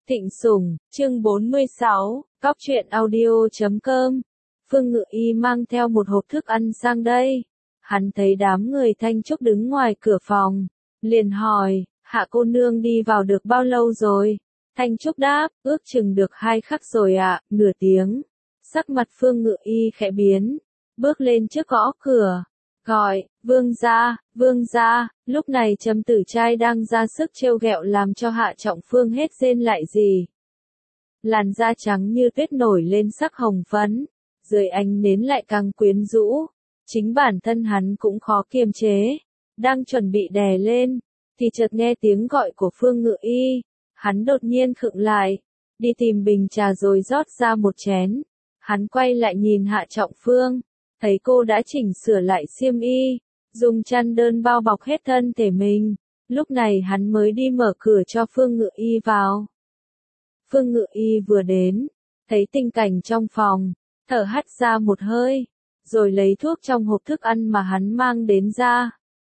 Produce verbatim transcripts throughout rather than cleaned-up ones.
Thịnh Sủng, chương bốn mươi sáu, cóc truyện audio chấm com. Phương Ngự Y mang theo một hộp thức ăn sang đây. Hắn thấy đám người Thanh Trúc đứng ngoài cửa phòng, liền hỏi, Hạ cô nương đi vào được bao lâu rồi? Thanh Trúc đáp, ước chừng được hai khắc rồi ạ, nửa tiếng. Sắc mặt Phương Ngự Y khẽ biến, bước lên trước gõ cửa, gọi, vương gia, vương gia. Lúc này Trầm Tử Trai đang ra sức trêu ghẹo làm cho Hạ Trọng Phương hết rên lại gì. Làn da trắng như tuyết nổi lên sắc hồng phấn, dưới ánh nến lại càng quyến rũ. Chính bản thân hắn cũng khó kiềm chế, đang chuẩn bị đè lên, thì chợt nghe tiếng gọi của Phương Ngự Y. Hắn đột nhiên khựng lại, đi tìm bình trà rồi rót ra một chén. Hắn quay lại nhìn Hạ Trọng Phương, thấy cô đã chỉnh sửa lại xiêm y, dùng chăn đơn bao bọc hết thân thể mình. Lúc này hắn mới đi mở cửa cho Phương Ngự Y vào. Phương Ngự Y vừa đến, thấy tình cảnh trong phòng, thở hắt ra một hơi, rồi lấy thuốc trong hộp thức ăn mà hắn mang đến ra,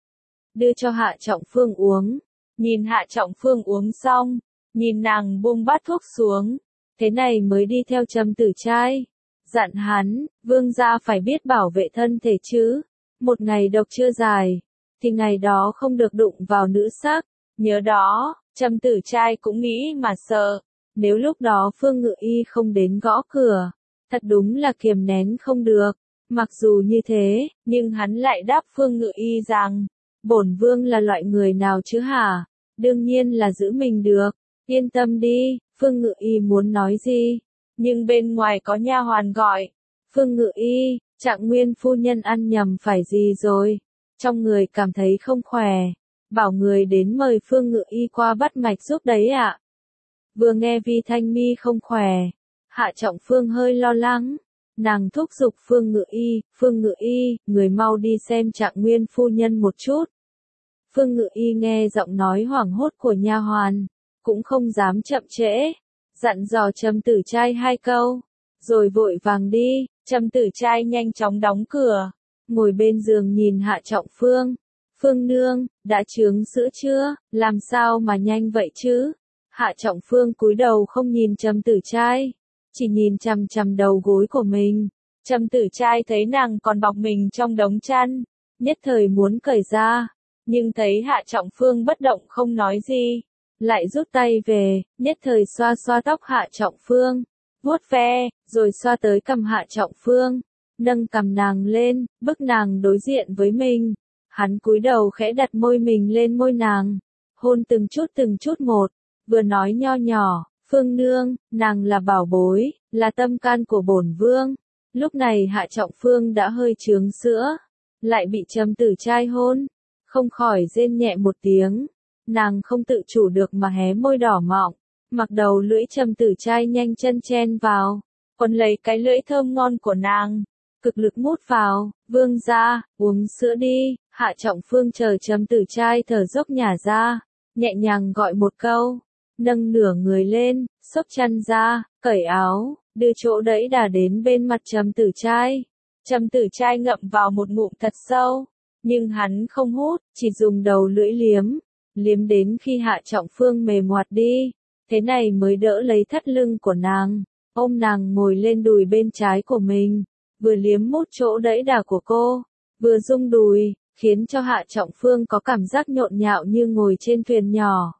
đưa cho Hạ Trọng Phương uống. Nhìn Hạ Trọng Phương uống xong, nhìn nàng buông bát thuốc xuống, thế này mới đi theo Trầm Tử Trai, dặn hắn, vương gia phải biết bảo vệ thân thể chứ, một ngày độc chưa dài, thì ngày đó không được đụng vào nữ sắc, nhớ đó. Trầm Tử Trai cũng nghĩ mà sợ, nếu lúc đó Phương Ngự Y không đến gõ cửa, thật đúng là kiềm nén không được. Mặc dù như thế, nhưng hắn lại đáp Phương Ngự Y rằng, bổn vương là loại người nào chứ hả? Đương nhiên là giữ mình được, yên tâm đi. Phương Ngự Y muốn nói gì, nhưng bên ngoài có nha hoàn gọi, Phương Ngự Y, Trạng Nguyên phu nhân ăn nhầm phải gì rồi? Trong người cảm thấy không khỏe, bảo người đến mời Phương Ngự Y qua bắt mạch giúp đấy ạ. Vừa nghe Vi Thanh Mi không khỏe, Hạ Trọng Phương hơi lo lắng, nàng thúc giục Phương Ngự Y, Phương Ngự Y, người mau đi xem Trạng Nguyên phu nhân một chút. Phương Ngự Y nghe giọng nói hoảng hốt của nha hoàn, cũng không dám chậm trễ, dặn dò Trầm Tử Trai hai câu, rồi vội vàng đi. Trầm Tử Trai nhanh chóng đóng cửa, ngồi bên giường nhìn Hạ Trọng Phương. Phương nương, đã chướng sữa chưa, làm sao mà nhanh vậy chứ? Hạ Trọng Phương cúi đầu không nhìn Trầm Tử Trai, chỉ nhìn chằm chằm đầu gối của mình. Trầm Tử Trai thấy nàng còn bọc mình trong đống chăn, nhất thời muốn cởi ra, nhưng thấy Hạ Trọng Phương bất động không nói gì, lại rút tay về, nhất thời xoa xoa tóc Hạ Trọng Phương, vuốt ve, rồi xoa tới cằm Hạ Trọng Phương, nâng cằm nàng lên, bức nàng đối diện với mình. Hắn cúi đầu khẽ đặt môi mình lên môi nàng, hôn từng chút từng chút một, vừa nói nho nhỏ, Phương nương, nàng là bảo bối, là tâm can của bổn vương. Lúc này Hạ Trọng Phương đã hơi chướng sữa, lại bị Trầm Tử Trai hôn, không khỏi rên nhẹ một tiếng, nàng không tự chủ được mà hé môi đỏ mọng, mặc đầu lưỡi Trầm Tử Trai nhanh chân chen vào, quấn lấy cái lưỡi thơm ngon của nàng, cực lực mút vào. Vương gia, uống sữa đi. Hạ Trọng Phương chờ Trầm Tử Trai thở dốc nhả ra, nhẹ nhàng gọi một câu, nâng nửa người lên, xốc chăn ra, cởi áo, đưa chỗ đẫy đà đến bên mặt Trầm Tử Trai. Trầm Tử Trai ngậm vào một ngụm thật sâu, nhưng hắn không hút, chỉ dùng đầu lưỡi liếm, liếm đến khi Hạ Trọng Phương mềm ngoặt đi, thế này mới đỡ lấy thắt lưng của nàng, ôm nàng ngồi lên đùi bên trái của mình, vừa liếm mút chỗ đẫy đà của cô, vừa rung đùi, khiến cho Hạ Trọng Phương có cảm giác nhộn nhạo như ngồi trên thuyền nhỏ.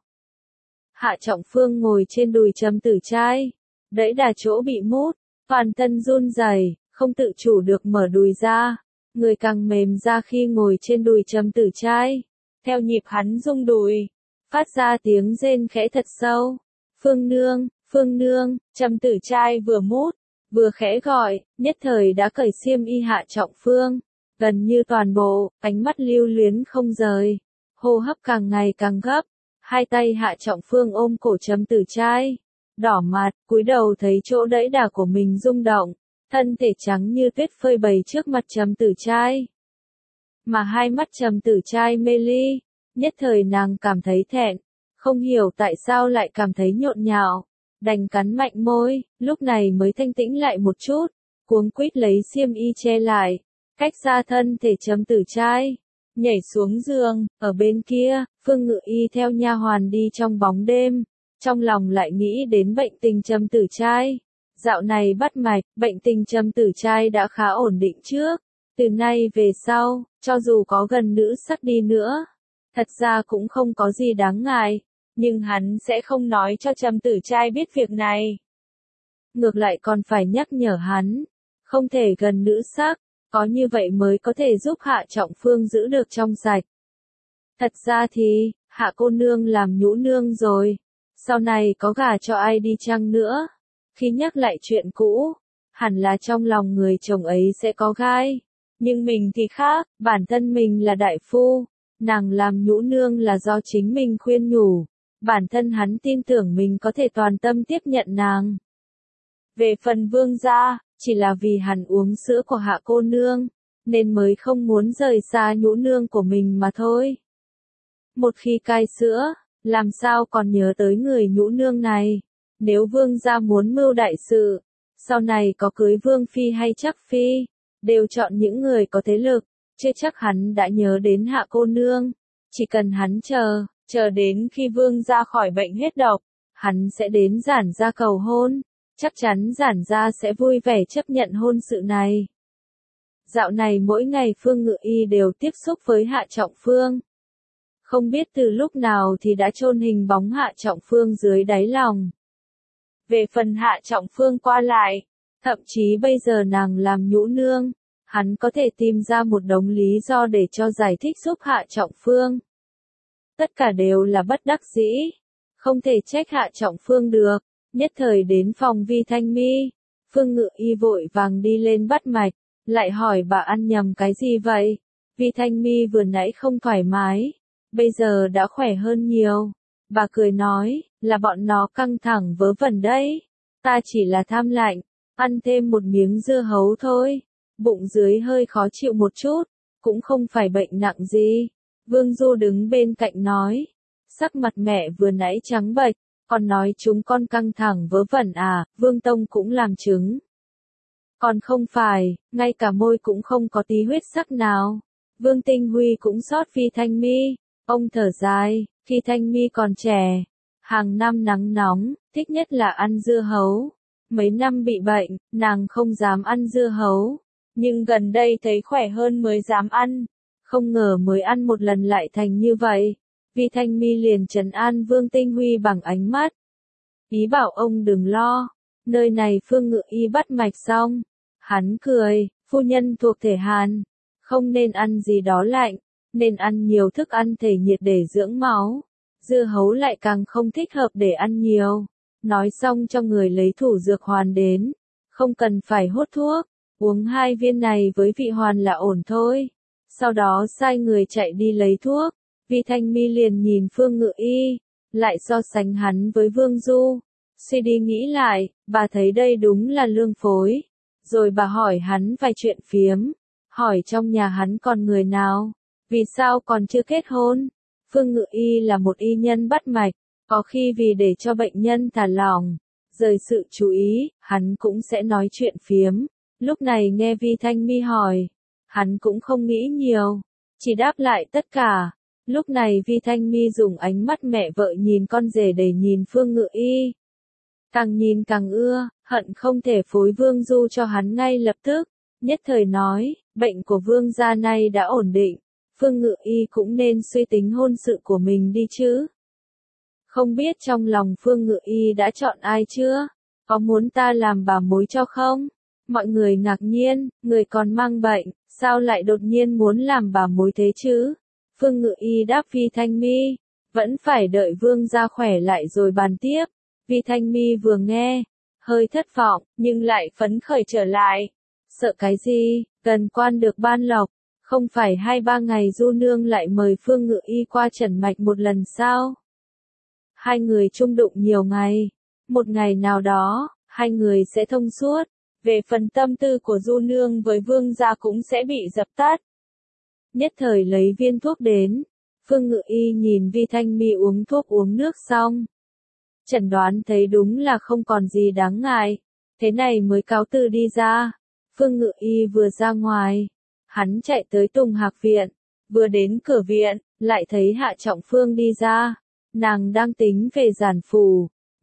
Hạ Trọng Phương ngồi trên đùi Trầm Tử Trai, đẫy đà chỗ bị mút, toàn thân run rẩy, không tự chủ được mở đùi ra, người càng mềm ra khi ngồi trên đùi Trầm Tử Trai. Theo nhịp hắn rung đùi, phát ra tiếng rên khẽ thật sâu. Phương nương, Phương nương. Trầm Tử Trai vừa mút, vừa khẽ gọi, nhất thời đã cởi xiêm y Hạ Trọng Phương, gần như toàn bộ, ánh mắt lưu luyến không rời, hô hấp càng ngày càng gấp. Hai tay Hạ Trọng Phương ôm cổ Trầm Tử Trai, đỏ mặt, cúi đầu thấy chỗ đẫy đà của mình rung động, thân thể trắng như tuyết phơi bày trước mặt Trầm Tử Trai. Mà hai mắt Trầm Tử Trai mê ly, nhất thời nàng cảm thấy thẹn, không hiểu tại sao lại cảm thấy nhộn nhạo, đành cắn mạnh môi, lúc này mới thanh tĩnh lại một chút, cuống quýt lấy xiêm y che lại, cách xa thân thể Trầm Tử Trai, nhảy xuống giường. Ở bên kia, Phương Ngự Y theo nha hoàn đi trong bóng đêm, trong lòng lại nghĩ đến bệnh tình Trầm Tử Trai. Dạo này bắt mạch, bệnh tình Trầm Tử Trai đã khá ổn định trước. Từ nay về sau, cho dù có gần nữ sắc đi nữa, thật ra cũng không có gì đáng ngại, nhưng hắn sẽ không nói cho Trầm Tử Trai biết việc này. Ngược lại còn phải nhắc nhở hắn, không thể gần nữ sắc, có như vậy mới có thể giúp Hạ Trọng Phương giữ được trong sạch. Thật ra thì, Hạ cô nương làm nhũ nương rồi, sau này có gả cho ai đi chăng nữa, khi nhắc lại chuyện cũ, hẳn là trong lòng người chồng ấy sẽ có gai. Nhưng mình thì khác, bản thân mình là đại phu, nàng làm nhũ nương là do chính mình khuyên nhủ, bản thân hắn tin tưởng mình có thể toàn tâm tiếp nhận nàng. Về phần Vương gia, chỉ là vì hắn uống sữa của Hạ cô nương, nên mới không muốn rời xa nhũ nương của mình mà thôi. Một khi cai sữa, làm sao còn nhớ tới người nhũ nương này, nếu Vương gia muốn mưu đại sự, sau này có cưới Vương phi hay Trắc phi, đều chọn những người có thế lực, chứ chắc hắn đã nhớ đến Hạ cô nương. Chỉ cần hắn chờ, chờ đến khi Vương gia khỏi bệnh hết độc, hắn sẽ đến Giản gia cầu hôn, chắc chắn Giản gia sẽ vui vẻ chấp nhận hôn sự này. Dạo này mỗi ngày Phương Ngự Y đều tiếp xúc với Hạ Trọng Phương. Không biết từ lúc nào thì đã chôn hình bóng Hạ Trọng Phương dưới đáy lòng. Về phần Hạ Trọng Phương qua lại, thậm chí bây giờ nàng làm nhũ nương, hắn có thể tìm ra một đống lý do để cho giải thích giúp Hạ Trọng Phương. Tất cả đều là bất đắc dĩ, không thể trách Hạ Trọng Phương được. Nhất thời đến phòng Vi Thanh Mi, Phương Ngự Y vội vàng đi lên bắt mạch, lại hỏi bà ăn nhầm cái gì vậy? Vi Thanh Mi vừa nãy không thoải mái, bây giờ đã khỏe hơn nhiều. Bà cười nói, là bọn nó căng thẳng vớ vẩn đấy. Ta chỉ là tham lạnh, ăn thêm một miếng dưa hấu thôi. Bụng dưới hơi khó chịu một chút, cũng không phải bệnh nặng gì. Vương Du đứng bên cạnh nói, sắc mặt mẹ vừa nãy trắng bệch, còn nói chúng con căng thẳng vớ vẩn à, Vương Tông cũng làm chứng. Còn không phải, ngay cả môi cũng không có tí huyết sắc nào. Vương Tinh Huy cũng xót Vi Thanh Mi, ông thở dài, khi Thanh Mi còn trẻ, hàng năm nắng nóng, thích nhất là ăn dưa hấu. Mấy năm bị bệnh, nàng không dám ăn dưa hấu, nhưng gần đây thấy khỏe hơn mới dám ăn. Không ngờ mới ăn một lần lại thành như vậy. Vi Thanh Mi liền trấn an Vương Tinh Huy bằng ánh mắt. Ý bảo ông đừng lo, nơi này Phương Ngự Y bắt mạch xong. Hắn cười, phu nhân thuộc thể Hàn, không nên ăn gì đó lạnh, nên ăn nhiều thức ăn thể nhiệt để dưỡng máu. Dưa hấu lại càng không thích hợp để ăn nhiều. Nói xong cho người lấy thủ dược hoàn đến, không cần phải hốt thuốc, uống hai viên này với vị hoàn là ổn thôi. Sau đó sai người chạy đi lấy thuốc. Vi Thanh Mi liền nhìn Phương Ngự Y, lại so sánh hắn với Vương Du. Suy đi nghĩ lại, bà thấy đây đúng là lương phối. Rồi bà hỏi hắn vài chuyện phiếm, hỏi trong nhà hắn còn người nào, vì sao còn chưa kết hôn. Phương Ngự Y là một y nhân bắt mạch, có khi vì để cho bệnh nhân thả lỏng, rời sự chú ý, hắn cũng sẽ nói chuyện phiếm. Lúc này nghe Vi Thanh Mi hỏi, hắn cũng không nghĩ nhiều, chỉ đáp lại tất cả. Lúc này Vi Thanh Mi dùng ánh mắt mẹ vợ nhìn con rể để nhìn Phương Ngự Y. Càng nhìn càng ưa, hận không thể phối Vương Du cho hắn ngay lập tức. Nhất thời nói, bệnh của Vương gia này đã ổn định, Phương Ngự Y cũng nên suy tính hôn sự của mình đi chứ. Không biết trong lòng Phương Ngự Y đã chọn ai chưa? Có muốn ta làm bà mối cho không? Mọi người ngạc nhiên, người còn mang bệnh, sao lại đột nhiên muốn làm bà mối thế chứ? Phương Ngự Y đáp Vi Thanh Mi, vẫn phải đợi Vương gia khỏe lại rồi bàn tiếp. Vi Thanh Mi vừa nghe, hơi thất vọng, nhưng lại phấn khởi trở lại. Sợ cái gì, gần quan được ban lộc, không phải hai ba ngày Du Nương lại mời Phương Ngự Y qua trần mạch một lần sao? Hai người chung đụng nhiều ngày, một ngày nào đó, hai người sẽ thông suốt. Về phần tâm tư của Du Nương với Vương gia cũng sẽ bị dập tắt. Nhất thời lấy viên thuốc đến, Phương Ngự Y nhìn Vi Thanh Mi uống thuốc uống nước xong. Chẩn đoán thấy đúng là không còn gì đáng ngại, thế này mới cáo từ đi ra. Phương Ngự Y vừa ra ngoài, hắn chạy tới Tùng Hạc viện, vừa đến cửa viện, lại thấy Hạ Trọng Phương đi ra. Nàng đang tính về giản phủ,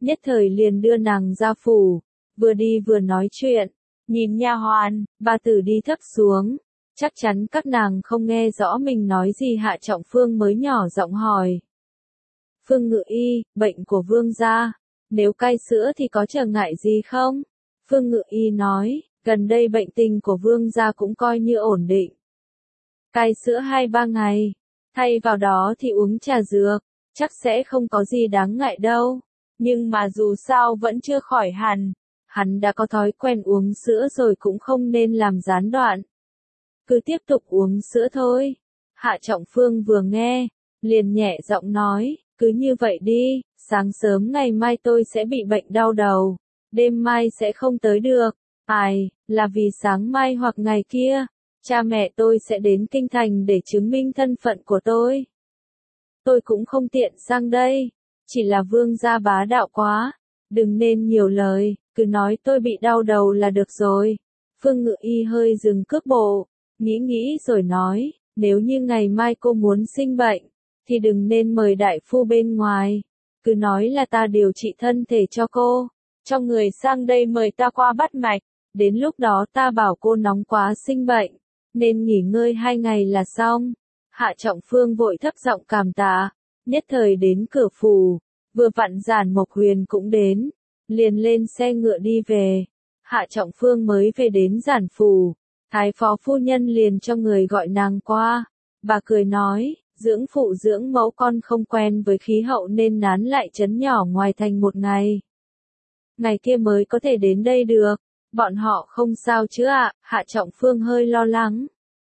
nhất thời liền đưa nàng ra phủ, vừa đi vừa nói chuyện, nhìn nha hoàn, bà tử đi thấp xuống, chắc chắn các nàng không nghe rõ mình nói gì. Hạ Trọng Phương mới nhỏ giọng hỏi. Phương Ngự Y, bệnh của vương gia, nếu cai sữa thì có trở ngại gì không? Phương Ngự Y nói, gần đây bệnh tình của vương gia cũng coi như ổn định. Cai sữa hai ba ngày, thay vào đó thì uống trà dược, chắc sẽ không có gì đáng ngại đâu. Nhưng mà dù sao vẫn chưa khỏi hẳn, hắn đã có thói quen uống sữa rồi cũng không nên làm gián đoạn. Cứ tiếp tục uống sữa thôi. Hạ Trọng Phương vừa nghe, liền nhẹ giọng nói, cứ như vậy đi, sáng sớm ngày mai tôi sẽ bị bệnh đau đầu, đêm mai sẽ không tới được. Ai, là vì sáng mai hoặc ngày kia, cha mẹ tôi sẽ đến kinh thành để chứng minh thân phận của tôi. Tôi cũng không tiện sang đây, chỉ là vương gia bá đạo quá, đừng nên nhiều lời, cứ nói tôi bị đau đầu là được rồi. Phương Ngự Y hơi dừng cước bộ, nghĩ nghĩ rồi nói, nếu như ngày mai cô muốn sinh bệnh, thì đừng nên mời đại phu bên ngoài, cứ nói là ta điều trị thân thể cho cô, cho người sang đây mời ta qua bắt mạch, đến lúc đó ta bảo cô nóng quá sinh bệnh, nên nghỉ ngơi hai ngày là xong. Hạ Trọng Phương vội thấp giọng cảm tạ, nhất thời đến cửa phủ, vừa vặn Giản Mộc Huyền cũng đến, liền lên xe ngựa đi về. Hạ Trọng Phương mới về đến Giản phủ, thái phó phu nhân liền cho người gọi nàng qua, bà cười nói, dưỡng phụ dưỡng mẫu con không quen với khí hậu nên nán lại trấn nhỏ ngoài thành một ngày. Ngày kia mới có thể đến đây được, bọn họ không sao chứ ạ? Hạ Trọng Phương hơi lo lắng.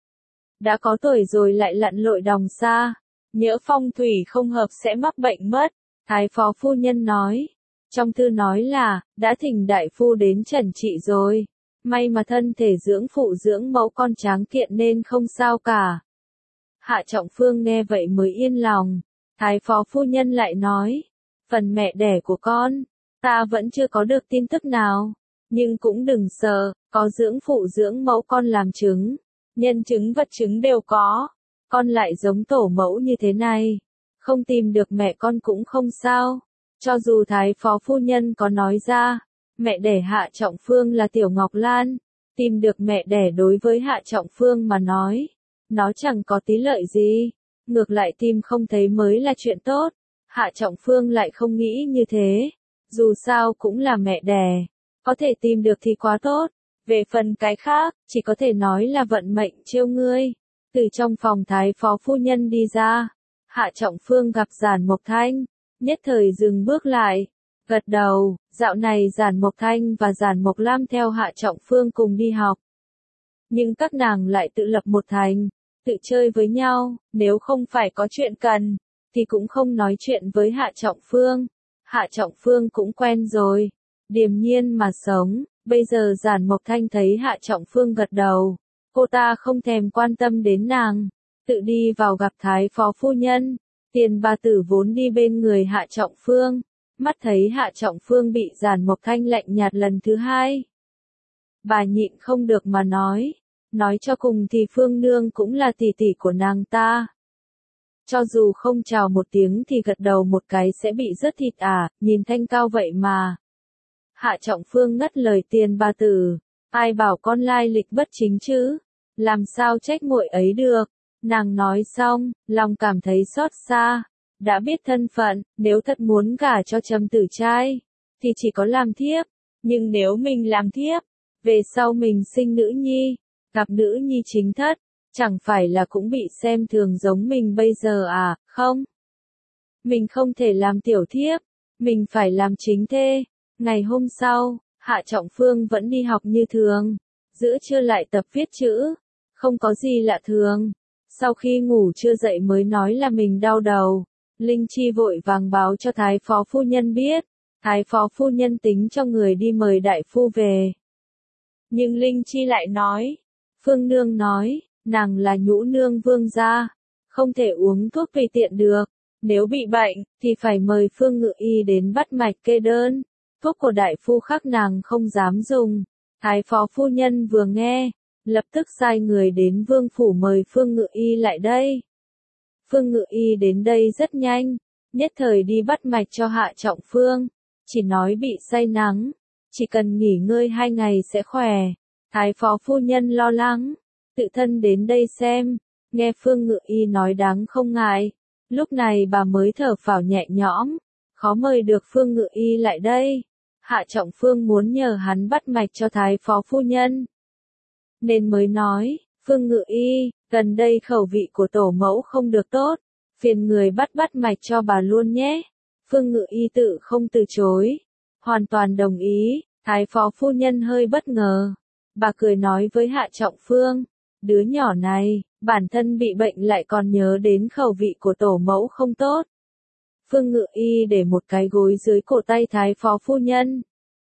Đã có tuổi rồi lại lặn lội đồng xa, nhỡ phong thủy không hợp sẽ mắc bệnh mất, thái phó phu nhân nói. Trong thư nói là, đã thỉnh đại phu đến trần trị rồi, may mà thân thể dưỡng phụ dưỡng mẫu con tráng kiện nên không sao cả. Hạ Trọng Phương nghe vậy mới yên lòng, thái phó phu nhân lại nói, phần mẹ đẻ của con, ta vẫn chưa có được tin tức nào, nhưng cũng đừng sợ, có dưỡng phụ dưỡng mẫu con làm chứng, nhân chứng vật chứng đều có, con lại giống tổ mẫu như thế này, không tìm được mẹ con cũng không sao. Cho dù thái phó phu nhân có nói ra, mẹ đẻ Hạ Trọng Phương là Tiểu Ngọc Lan, tìm được mẹ đẻ đối với Hạ Trọng Phương mà nói, nó chẳng có tí lợi gì, ngược lại tìm không thấy mới là chuyện tốt. Hạ Trọng Phương lại không nghĩ như thế, dù sao cũng là mẹ đẻ, có thể tìm được thì quá tốt, về phần cái khác, chỉ có thể nói là vận mệnh trêu ngươi. Từ trong phòng thái phó phu nhân đi ra, Hạ Trọng Phương gặp Giản Mộc Thanh, nhất thời dừng bước lại, gật đầu, dạo này Giản Mộc Thanh và Giản Mộc Lam theo Hạ Trọng Phương cùng đi học. Nhưng các nàng lại tự lập một thành, tự chơi với nhau, nếu không phải có chuyện cần, thì cũng không nói chuyện với Hạ Trọng Phương. Hạ Trọng Phương cũng quen rồi, điềm nhiên mà sống, bây giờ Giản Mộc Thanh thấy Hạ Trọng Phương gật đầu, cô ta không thèm quan tâm đến nàng, tự đi vào gặp thái phó phu nhân. Tiền bà tử vốn đi bên người Hạ Trọng Phương, mắt thấy Hạ Trọng Phương bị Giản Mộc Thanh lạnh nhạt lần thứ hai. Bà nhịn không được mà nói, nói cho cùng thì Phương Nương cũng là tỷ tỷ của nàng ta. Cho dù không chào một tiếng thì gật đầu một cái sẽ bị rớt thịt à, nhìn Thanh cao vậy mà. Hạ Trọng Phương ngắt lời Tiền bà tử, ai bảo con lai lịch bất chính chứ, làm sao trách muội ấy được. Nàng nói xong, lòng cảm thấy xót xa, đã biết thân phận, nếu thật muốn gả cho Trầm Tử trai, thì chỉ có làm thiếp, nhưng nếu mình làm thiếp, về sau mình sinh nữ nhi, gặp nữ nhi chính thất, chẳng phải là cũng bị xem thường giống mình bây giờ à, không? Mình không thể làm tiểu thiếp, mình phải làm chính thê. Ngày hôm sau, Hạ Trọng Phương vẫn đi học như thường, giữa trưa lại tập viết chữ, không có gì lạ thường. Sau khi ngủ chưa dậy mới nói là mình đau đầu, Linh Chi vội vàng báo cho thái phó phu nhân biết, thái phó phu nhân tính cho người đi mời đại phu về. Nhưng Linh Chi lại nói, Phương Nương nói, nàng là nhũ nương vương gia, không thể uống thuốc tùy tiện được, nếu bị bệnh, thì phải mời Phương Ngự Y đến bắt mạch kê đơn, thuốc của đại phu khác nàng không dám dùng. Thái phó phu nhân vừa nghe, lập tức sai người đến vương phủ mời Phương Ngự Y lại đây. Phương Ngự Y đến đây rất nhanh, nhất thời đi bắt mạch cho Hạ Trọng Phương, chỉ nói bị say nắng, chỉ cần nghỉ ngơi hai ngày sẽ khỏe. Thái phó phu nhân lo lắng, tự thân đến đây xem, nghe Phương Ngự Y nói đáng không ngại. Lúc này bà mới thở phào nhẹ nhõm, khó mời được Phương Ngự Y lại đây. Hạ Trọng Phương muốn nhờ hắn bắt mạch cho Thái phó phu nhân, nên mới nói, Phương Ngự Y, gần đây khẩu vị của tổ mẫu không được tốt, phiền người bắt bắt mạch cho bà luôn nhé. Phương Ngự Y tự không từ chối, hoàn toàn đồng ý. Thái phó phu nhân hơi bất ngờ, bà cười nói với Hạ Trọng Phương, đứa nhỏ này, bản thân bị bệnh lại còn nhớ đến khẩu vị của tổ mẫu không tốt. Phương Ngự Y để một cái gối dưới cổ tay Thái phó phu nhân,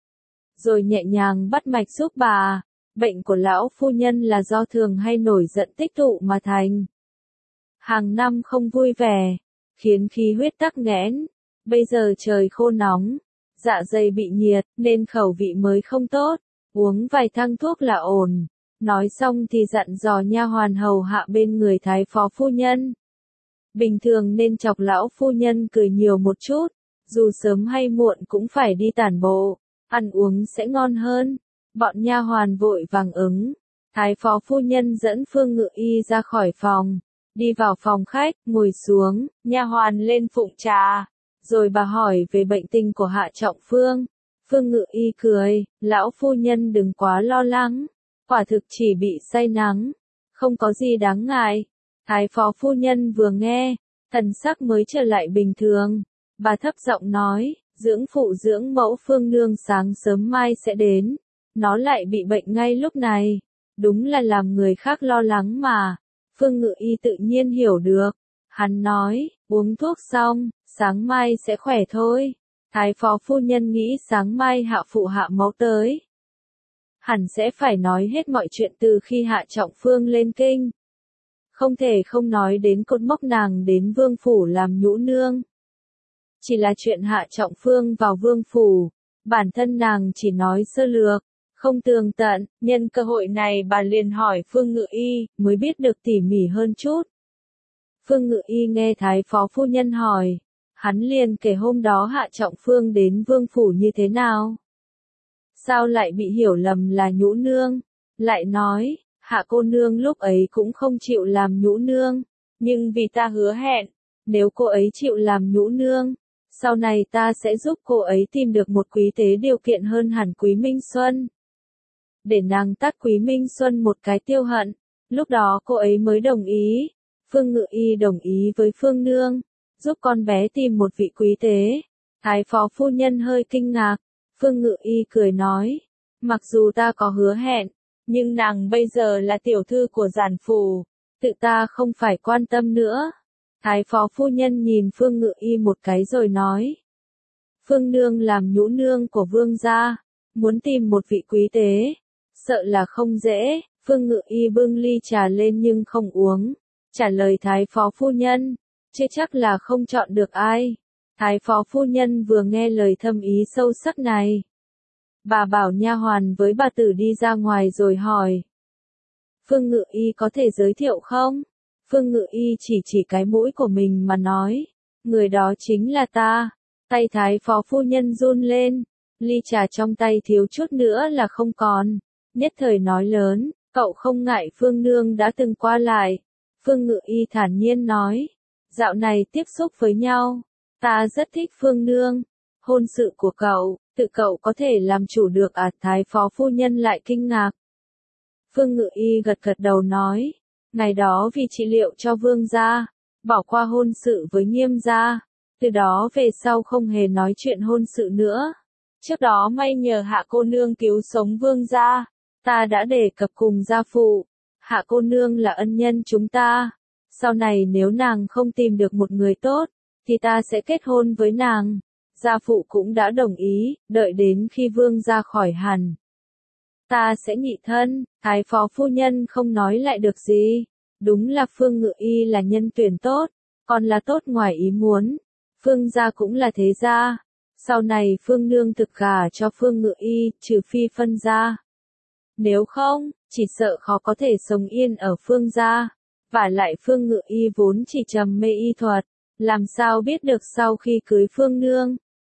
rồi nhẹ nhàng bắt mạch giúp bà. Bệnh của lão phu nhân là do thường hay nổi giận tích tụ mà thành. Hàng năm không vui vẻ, khiến khí huyết tắc nghẽn. Bây giờ trời khô nóng, dạ dày bị nhiệt, nên khẩu vị mới không tốt. Uống vài thang thuốc là ổn. Nói xong thì dặn dò nha hoàn hầu hạ bên người Thái phó phu nhân. Bình thường nên chọc lão phu nhân cười nhiều một chút, dù sớm hay muộn cũng phải đi tản bộ, ăn uống sẽ ngon hơn. Bọn nha hoàn vội vàng ứng. Thái phó phu nhân dẫn Phương Ngự Y ra khỏi phòng, đi vào phòng khách, ngồi xuống, nha hoàn lên phụng trà, rồi bà hỏi về bệnh tình của Hạ Trọng Phương. Phương Ngự Y cười, lão phu nhân đừng quá lo lắng, quả thực chỉ bị say nắng, không có gì đáng ngại. Thái phó phu nhân vừa nghe, thần sắc mới trở lại bình thường, bà thấp giọng nói, dưỡng phụ dưỡng mẫu Phương nương sáng sớm mai sẽ đến. Nó lại bị bệnh ngay lúc này, đúng là làm người khác lo lắng mà. Phương Ngự Y tự nhiên hiểu được, hắn nói, uống thuốc xong, sáng mai sẽ khỏe thôi. Thái phó phu nhân nghĩ sáng mai Hạ phụ Hạ mẫu tới, hẳn sẽ phải nói hết mọi chuyện từ khi Hạ Trọng Phương lên kinh. Không thể không nói đến cột mốc nàng đến vương phủ làm nhũ nương. Chỉ là chuyện Hạ Trọng Phương vào vương phủ, bản thân nàng chỉ nói sơ lược, không tường tận. Nhân cơ hội này bà liền hỏi Phương Ngự Y, mới biết được tỉ mỉ hơn chút. Phương Ngự Y nghe Thái phó phu nhân hỏi, hắn liền kể hôm đó Hạ Trọng Phương đến vương phủ như thế nào. Sao lại bị hiểu lầm là nhũ nương, lại nói, Hạ cô nương lúc ấy cũng không chịu làm nhũ nương, nhưng vì ta hứa hẹn, nếu cô ấy chịu làm nhũ nương, sau này ta sẽ giúp cô ấy tìm được một quý tế điều kiện hơn hẳn Quý Minh Xuân. Để nàng tát Quý Minh Xuân một cái tiêu hận, lúc đó cô ấy mới đồng ý. Phương Ngự Y đồng ý với Phương nương, giúp con bé tìm một vị quý tế. Thái phó phu nhân hơi kinh ngạc, Phương Ngự Y cười nói, mặc dù ta có hứa hẹn, nhưng nàng bây giờ là tiểu thư của giản phủ, tự ta không phải quan tâm nữa. Thái phó phu nhân nhìn Phương Ngự Y một cái rồi nói, Phương nương làm nhũ nương của vương gia, muốn tìm một vị quý tế, sợ là không dễ. Phương Ngự Y bưng ly trà lên nhưng không uống, trả lời Thái phó phu nhân, chứ chắc là không chọn được ai. Thái phó phu nhân vừa nghe lời thâm ý sâu sắc này, bà bảo nha hoàn với bà tử đi ra ngoài rồi hỏi, Phương Ngự Y có thể giới thiệu không? Phương Ngự Y chỉ chỉ cái mũi của mình mà nói, người đó chính là ta. Tay Thái phó phu nhân run lên, ly trà trong tay thiếu chút nữa là không còn, nhất thời nói lớn, cậu không ngại Phương nương đã từng qua lại. Phương Ngự Y thản nhiên nói, dạo này tiếp xúc với nhau, ta rất thích Phương nương, hôn sự của cậu, tự cậu có thể làm chủ được à? Thái phó phu nhân lại kinh ngạc. Phương Ngự Y gật gật đầu nói, ngày đó vì trị liệu cho vương gia, bỏ qua hôn sự với Nghiêm gia, từ đó về sau không hề nói chuyện hôn sự nữa. Trước đó may nhờ Hạ cô nương cứu sống vương gia, ta đã đề cập cùng gia phụ, Hạ cô nương là ân nhân chúng ta, sau này nếu nàng không tìm được một người tốt, thì ta sẽ kết hôn với nàng. Gia phụ cũng đã đồng ý, đợi đến khi vương gia khỏi hẳn, ta sẽ nghị thân. Thái phó phu nhân không nói lại được gì, đúng là Phương Ngự Y là nhân tuyển tốt, còn là tốt ngoài ý muốn. Phương gia cũng là thế gia, sau này Phương nương thực gả cho Phương Ngự Y, trừ phi phân gia. Nếu không, chỉ sợ khó có thể sống yên ở Phương gia. Vả lại Phương Ngự Y vốn chỉ trầm mê y thuật, làm sao biết được sau khi cưới Phương nương,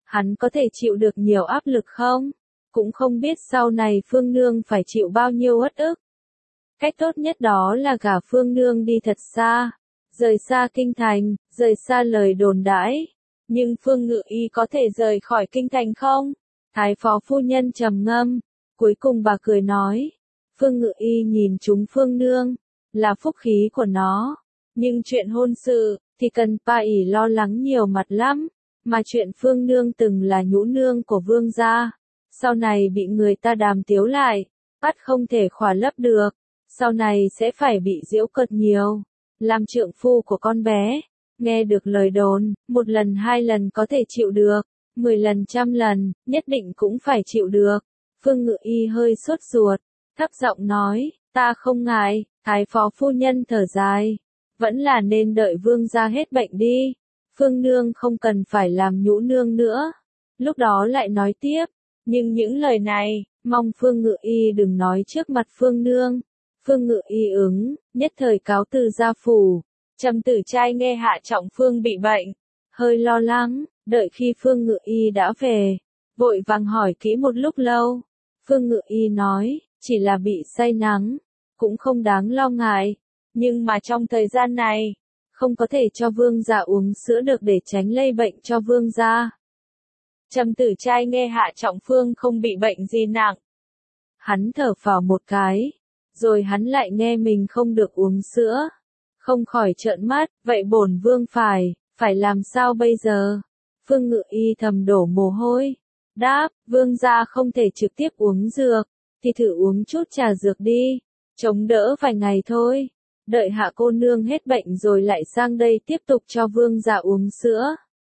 Hắn có thể chịu được nhiều áp lực không? Cũng không biết sau này Phương Nương phải chịu bao nhiêu uất ức. Cách tốt nhất đó là gả Phương Nương đi thật xa, rời xa kinh thành, rời xa lời đồn đãi. Nhưng Phương Ngự Y có thể rời khỏi kinh thành không? Thái phó phu nhân trầm ngâm, cuối cùng bà cười nói, Phương Ngự Y nhìn chúng Phương Nương, là phúc khí của nó. Nhưng chuyện hôn sự, thì cần pa ỷ lo lắng nhiều mặt lắm, mà chuyện Phương Nương từng là nhũ nương của vương gia, sau này bị người ta đàm tiếu lại, bắt không thể khỏa lấp được, sau này sẽ phải bị giễu cợt nhiều. Làm trượng phu của con bé, nghe được lời đồn, một lần hai lần có thể chịu được, mười lần trăm lần, nhất định cũng phải chịu được. Phương Ngự Y hơi sốt ruột, thấp giọng nói, ta không ngại. Thái phó phu nhân thở dài, vẫn là nên đợi vương gia hết bệnh đi, Phương Nương không cần phải làm nhũ nương nữa. Lúc đó lại nói tiếp, nhưng những lời này, mong Phương Ngự Y đừng nói trước mặt Phương Nương. Phương Ngự Y ứng, nhất thời cáo từ gia phủ. Trầm Tử Trai nghe Hạ Trọng Phương bị bệnh, hơi lo lắng, đợi khi Phương Ngự Y đã về, vội vàng hỏi kỹ một lúc lâu. Phương Ngự Y nói, chỉ là bị say nắng, cũng không đáng lo ngại, nhưng mà trong thời gian này, không có thể cho vương gia uống sữa được để tránh lây bệnh cho vương gia. Trầm Tử Trai nghe Hạ Trọng Phương không bị bệnh gì nặng. Hắn thở phào một cái, rồi hắn lại nghe mình không được uống sữa. Không khỏi trợn mắt, vậy bổn vương phải, phải làm sao bây giờ? Phương Ngự Y thầm đổ mồ hôi. Đáp, vương gia không thể trực tiếp uống dược, thì thử uống chút trà dược đi, chống đỡ vài ngày thôi. Đợi Hạ cô nương hết bệnh rồi lại sang đây tiếp tục cho vương gia uống sữa.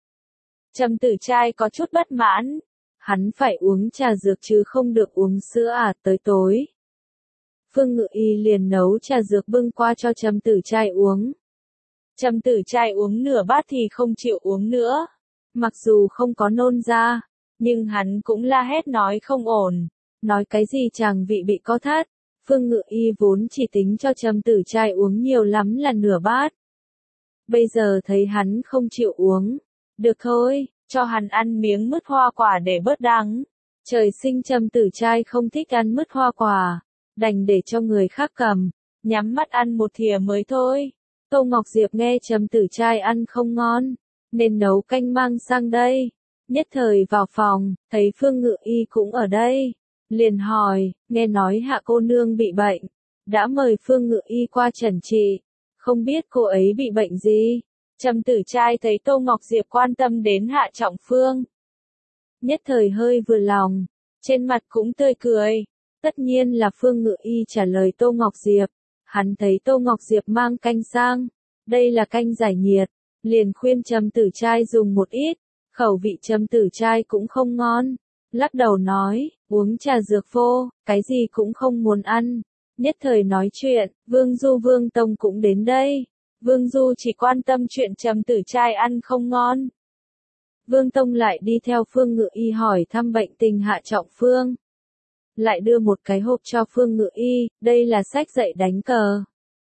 Trầm Tử Trai có chút bất mãn. Hắn phải uống trà dược chứ không được uống sữa à? Tới tối, Phương Ngự Y liền nấu trà dược bưng qua cho Trầm Tử Trai uống. Trầm Tử Trai uống nửa bát thì không chịu uống nữa. Mặc dù không có nôn ra, nhưng hắn cũng la hét nói không ổn. Nói cái gì chàng vị bị co thắt. Phương Ngự Y vốn chỉ tính cho Trầm Tử Trai uống nhiều lắm là nửa bát. Bây giờ thấy hắn không chịu uống. Được thôi, cho hắn ăn miếng mứt hoa quả để bớt đắng. Trời sinh Trầm Tử Trai không thích ăn mứt hoa quả, đành để cho người khác cầm, nhắm mắt ăn một thìa mới thôi. Tô Ngọc Diệp nghe Trầm Tử Trai ăn không ngon, nên nấu canh mang sang đây. Nhất thời vào phòng, thấy Phương Ngự Y cũng ở đây. Liền hỏi, nghe nói Hạ cô nương bị bệnh, đã mời Phương Ngự Y qua chẩn trị, không biết cô ấy bị bệnh gì? Trầm Tử Trai thấy Tô Ngọc Diệp quan tâm đến Hạ Trọng Phương, nhất thời hơi vừa lòng, trên mặt cũng tươi cười. Tất nhiên là Phương Ngự Y trả lời Tô Ngọc Diệp. Hắn thấy Tô Ngọc Diệp mang canh sang, đây là canh giải nhiệt, liền khuyên Trầm Tử Trai dùng một ít. Khẩu vị Trầm Tử Trai cũng không ngon, lắc đầu nói, uống trà dược vô, cái gì cũng không muốn ăn. Nhất thời nói chuyện, Vương Du Vương Tông cũng đến đây. Vương Du chỉ quan tâm chuyện Trầm Tử Trai ăn không ngon. Vương Tông lại đi theo Phương Ngự Y hỏi thăm bệnh tình Hạ Trọng Phương. Lại đưa một cái hộp cho Phương Ngự Y, đây là sách dạy đánh cờ.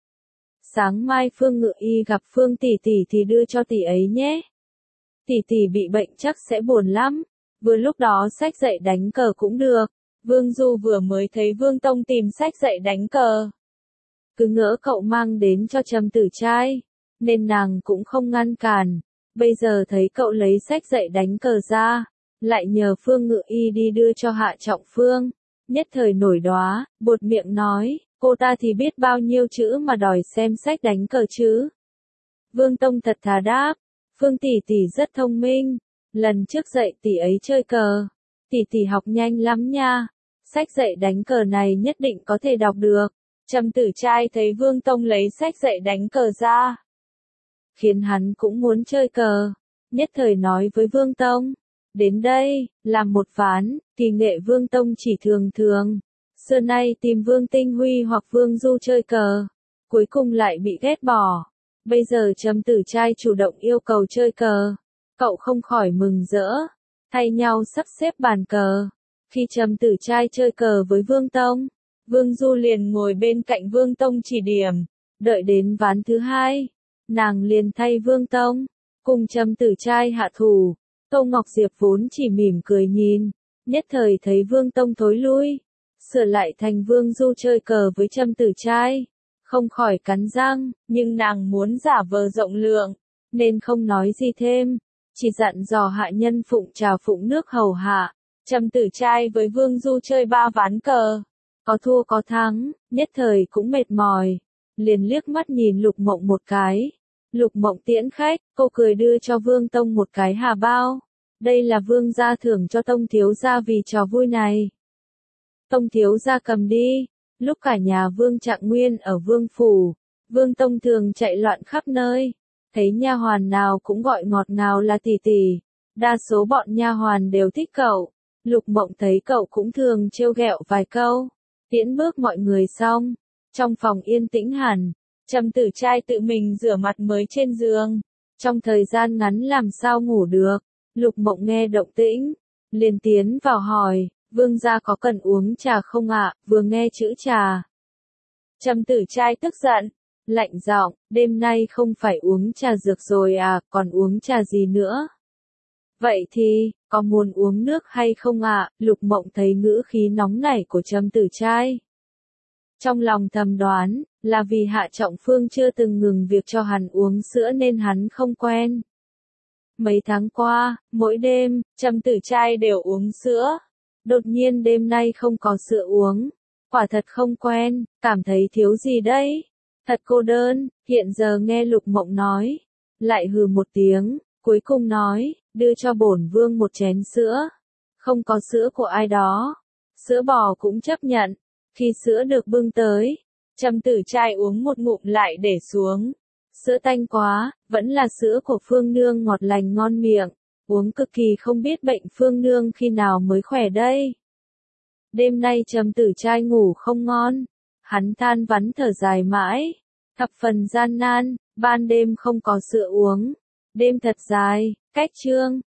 Sáng mai Phương Ngự Y gặp Phương tỷ tỷ thì đưa cho tỷ ấy nhé. Tỷ tỷ bị bệnh chắc sẽ buồn lắm, vừa lúc đó sách dạy đánh cờ cũng được. Vương Du vừa mới thấy Vương Tông tìm sách dạy đánh cờ, cứ ngỡ cậu mang đến cho Trầm Tử Trai, nên nàng cũng không ngăn cản. Bây giờ thấy cậu lấy sách dạy đánh cờ ra, lại nhờ Phương Ngự Y đi đưa cho Hạ Trọng Phương, nhất thời nổi đoá, buột miệng nói, cô ta thì biết bao nhiêu chữ mà đòi xem sách đánh cờ chứ. Vương Tông thật thà đáp, Phương tỷ tỷ rất thông minh, lần trước dạy tỷ ấy chơi cờ, tỷ tỷ học nhanh lắm nha, sách dạy đánh cờ này nhất định có thể đọc được. Trầm Tử Trai thấy Vương Tông lấy sách dạy đánh cờ ra, khiến hắn cũng muốn chơi cờ, nhất thời nói với Vương Tông, đến đây, làm một ván. Kỳ nghệ Vương Tông chỉ thường thường, xưa nay tìm Vương Tinh Huy hoặc Vương Du chơi cờ, cuối cùng lại bị ghét bỏ. Bây giờ Trầm Tử Trai chủ động yêu cầu chơi cờ, cậu không khỏi mừng rỡ, thay nhau sắp xếp bàn cờ. Khi Trầm Tử Trai chơi cờ với Vương Tông, Vương Du liền ngồi bên cạnh Vương Tông chỉ điểm, đợi đến ván thứ hai, nàng liền thay Vương Tông, cùng Trầm Tử Trai hạ thủ. Tô Ngọc Diệp vốn chỉ mỉm cười nhìn, nhất thời thấy Vương Tông thối lui, sửa lại thành Vương Du chơi cờ với Trâm Tử Trai, không khỏi cắn răng, nhưng nàng muốn giả vờ rộng lượng, nên không nói gì thêm, chỉ dặn dò hạ nhân phụng trà phụng nước hầu hạ. Trâm Tử Trai với Vương Du chơi ba ván cờ, có thua có thắng, nhất thời cũng mệt mỏi, liền liếc mắt nhìn Lục Mộng một cái. Lục Mộng tiễn khách, cô cười đưa cho Vương Tông một cái hà bao. Đây là Vương gia thưởng cho Tông thiếu gia vì trò vui này. Tông thiếu gia cầm đi. Lúc cả nhà Vương Trạng Nguyên ở Vương phủ, Vương Tông thường chạy loạn khắp nơi, thấy nha hoàn nào cũng gọi ngọt ngào là tỷ tỷ. Đa số bọn nha hoàn đều thích cậu. Lục Mộng thấy cậu cũng thường trêu ghẹo vài câu. Tiễn bước mọi người xong, trong phòng yên tĩnh hẳn. Trâm Tử Trai tự mình rửa mặt mới trên giường. Trong thời gian ngắn làm sao ngủ được. Lục Mộng nghe động tĩnh, liền tiến vào hỏi, Vương gia có cần uống trà không ạ? Vừa nghe chữ trà, Trâm Tử Trai tức giận, lạnh giọng, đêm nay không phải uống trà dược rồi à, còn uống trà gì nữa? Vậy thì, có muốn uống nước hay không ạ? Lục Mộng thấy ngữ khí nóng nảy của Trâm Tử Trai. Trong lòng thầm đoán, là vì Hạ Trọng Phương chưa từng ngừng việc cho hắn uống sữa nên hắn không quen. Mấy tháng qua, mỗi đêm, Trâm Tử Trai đều uống sữa. Đột nhiên đêm nay không có sữa uống. Quả thật không quen, cảm thấy thiếu gì đấy. Thật cô đơn, hiện giờ nghe Lục Mộng nói. Lại hừ một tiếng, cuối cùng nói, đưa cho bổn vương một chén sữa. Không có sữa của ai đó. Sữa bò cũng chấp nhận. Khi sữa được bưng tới, Trâm Tử Trai uống một ngụm lại để xuống. Sữa tanh quá, vẫn là sữa của Phương Nương ngọt lành ngon miệng, uống cực kỳ không biết bệnh Phương Nương khi nào mới khỏe đây. Đêm nay Trâm Tử Trai ngủ không ngon, hắn than vắn thở dài mãi, thập phần gian nan, ban đêm không có sữa uống, đêm thật dài, cách chương.